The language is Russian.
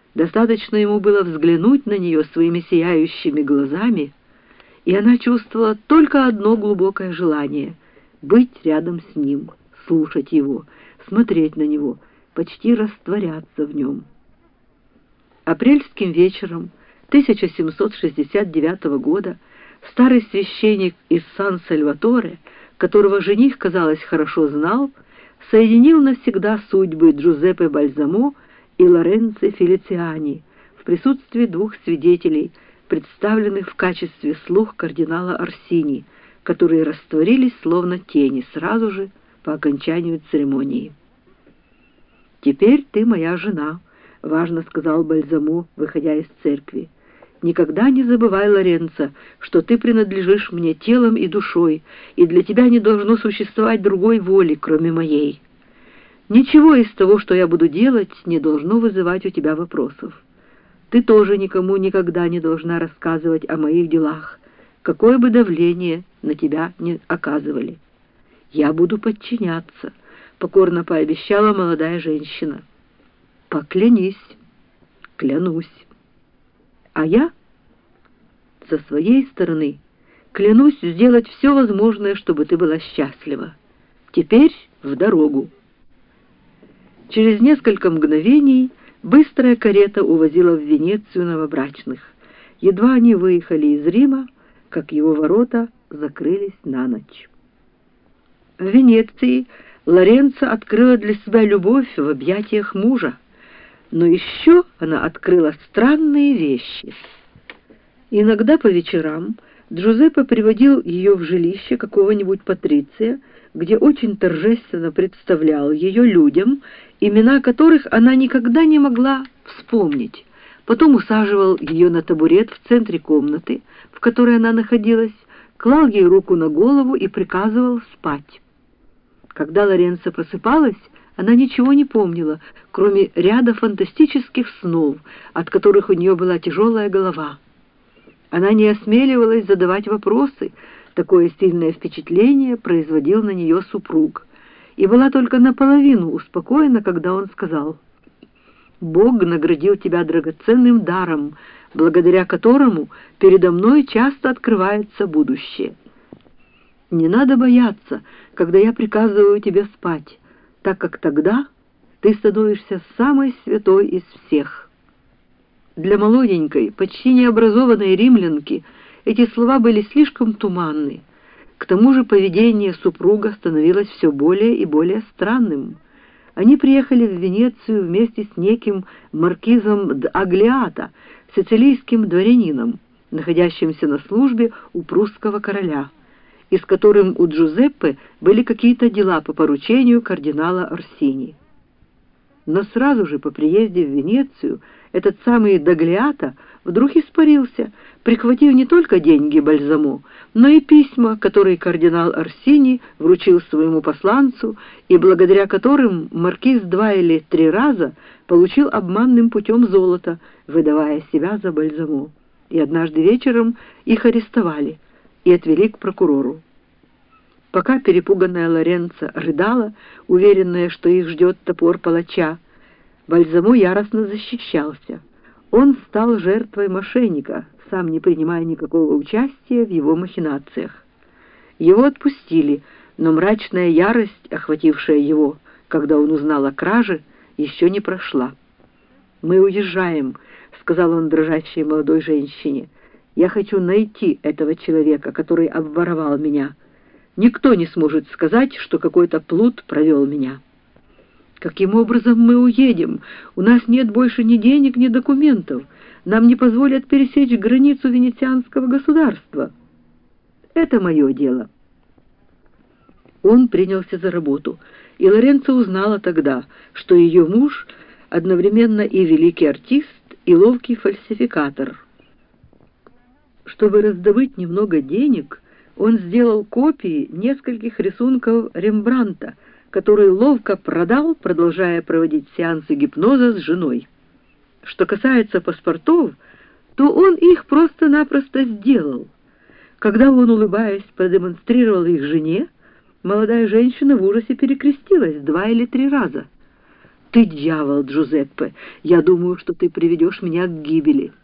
Достаточно ему было взглянуть на нее своими сияющими глазами, и она чувствовала только одно глубокое желание — быть рядом с ним, слушать его, смотреть на него, почти растворяться в нем. Апрельским вечером 1769 года старый священник из Сан-Сальваторе, которого жених, казалось, хорошо знал, соединил навсегда судьбы Джузеппе Бальзамо и Лоренцо Фелициани в присутствии двух свидетелей, представленных в качестве слуг кардинала Орсини, которые растворились словно тени сразу же по окончанию церемонии. «Теперь ты моя жена», — важно сказал Бальзамо, выходя из церкви. «Никогда не забывай, Лоренцо, что ты принадлежишь мне телом и душой, и для тебя не должно существовать другой воли, кроме моей. Ничего из того, что я буду делать, не должно вызывать у тебя вопросов. Ты тоже никому никогда не должна рассказывать о моих делах, какое бы давление на тебя ни оказывали. Я буду подчиняться», — покорно пообещала молодая женщина. «Поклянись». «Клянусь». «А я, со своей стороны, клянусь сделать все возможное, чтобы ты была счастлива. Теперь в дорогу». Через несколько мгновений быстрая карета увозила в Венецию новобрачных. Едва они выехали из Рима, как его ворота закрылись на ночь. В Венеции Лоренцо открыла для себя любовь в объятиях мужа, но еще она открыла странные вещи. Иногда по вечерам Джузеппе приводил ее в жилище какого-нибудь патриция, где очень торжественно представлял ее людям, имена которых она никогда не могла вспомнить. Потом усаживал ее на табурет в центре комнаты, в которой она находилась, клал ей руку на голову и приказывал спать. Когда Лоренцо просыпалась, она ничего не помнила, кроме ряда фантастических снов, от которых у нее была тяжелая голова. Она не осмеливалась задавать вопросы, такое сильное впечатление производил на нее супруг, и была только наполовину успокоена, когда он сказал: «Бог наградил тебя драгоценным даром, благодаря которому передо мной часто открывается будущее. Не надо бояться, когда я приказываю тебе спать, так как тогда ты становишься самой святой из всех». Для молоденькой, почти необразованной римлянки эти слова были слишком туманны. К тому же поведение супруга становилось все более и более странным. Они приехали в Венецию вместе с неким маркизом д'Аглиато, сицилийским дворянином, находящимся на службе у прусского короля, и с которым у Джузеппе были какие-то дела по поручению кардинала Орсини. Но сразу же по приезде в Венецию этот самый д'Аглиато вдруг испарился, прихватив не только деньги Бальзамо, но и письма, которые кардинал Орсини вручил своему посланцу, и благодаря которым маркиз 2 или 3 раза получил обманным путем золото, выдавая себя за Бальзамо. И однажды вечером их арестовали и отвели к прокурору. Пока перепуганная Лоренцо рыдала, уверенная, что их ждет топор палача, Бальзамо яростно защищался. Он стал жертвой мошенника, сам не принимая никакого участия в его махинациях. Его отпустили, но мрачная ярость, охватившая его, когда он узнал о краже, еще не прошла. «Мы уезжаем», — сказал он дрожащей молодой женщине. «Я хочу найти этого человека, который обворовал меня. Никто не сможет сказать, что какой-то плут провел меня». «Каким образом мы уедем? У нас нет больше ни денег, ни документов. Нам не позволят пересечь границу венецианского государства». «Это мое дело». Он принялся за работу, и Лоренцо узнала тогда, что ее муж одновременно и великий артист, и ловкий фальсификатор. Чтобы раздобыть немного денег, он сделал копии нескольких рисунков Рембрандта, который ловко продал, продолжая проводить сеансы гипноза с женой. Что касается паспортов, то он их просто-напросто сделал. Когда он, улыбаясь, продемонстрировал их жене, молодая женщина в ужасе перекрестилась 2 или 3 раза. Ты дьявол, Джузеппе. Я думаю, что ты приведешь меня к гибели».